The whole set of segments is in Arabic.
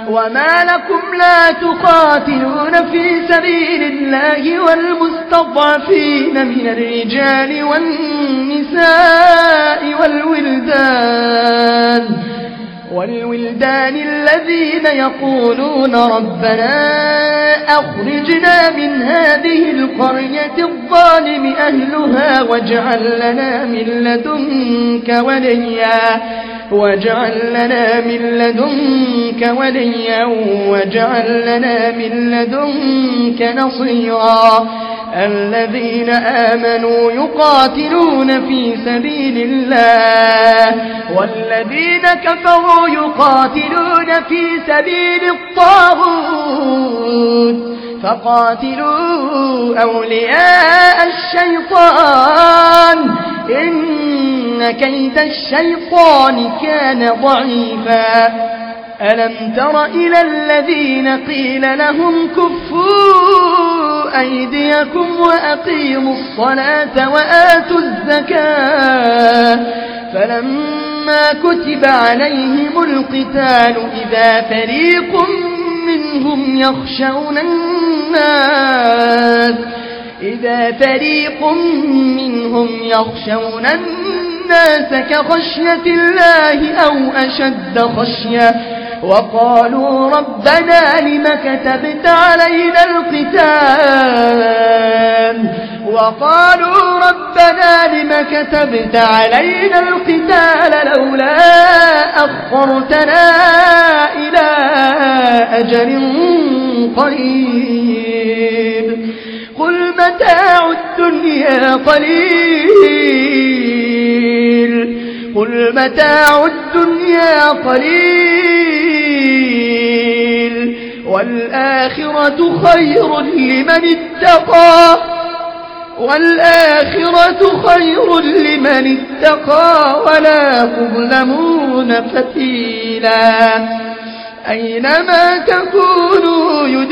وما لكم لا تقاتلون في سبيل الله والمستضعفين من الرجال والنساء والولدان الذين يقولون ربنا أخرجنا من هذه القرية الظالم أهلها واجعل لنا من لدنك وليا واجعل لنا من لدنك نصيرا الذين آمنوا يقاتلون في سبيل الله والذين كفروا يقاتلون في سبيل الطاغوت فقاتلوا أولياء الشيطان إن كيد الشيطان كان ضعيفا ألم تر إلى الذين قيل لهم كفوا أيديكم وأقيموا الصلاة وآتوا الزكاة فلما كتب عليهم القتال إذا فريق منهم يخشون الناس كخشية الله أو أشد خشية وقالوا ربنا لم كتبت علينا القتال لولا أخرتنا إلى أجل قريب قل متاع الدنيا قليل والآخرة خير لمن اتقى ولا تظلمون فتيلا أينما تكونوا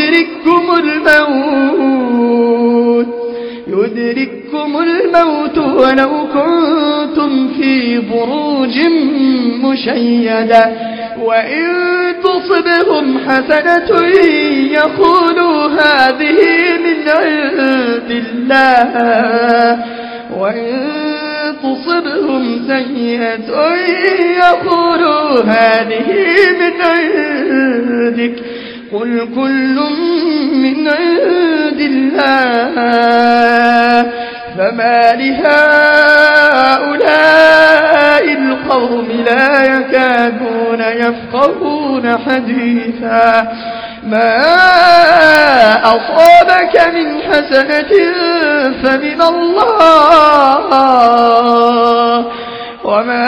يدرككم الموت ولو كنتم في بروج مشيدة وإن تصبهم حسنة يقولوا هذه من عند الله وإن تصبهم سيئة يقولوا هذه من عندك قل كل من عند الله فما لهؤلاء القوم لا يكادون يفقهون حديثا ما أصابك من حسنة فمن الله وما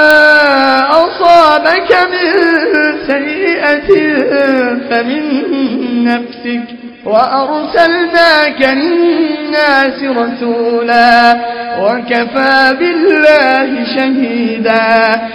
أصابك من سيئة فمن نفسك وأرسلناك للناس رسولا وكفى بالله شهيدا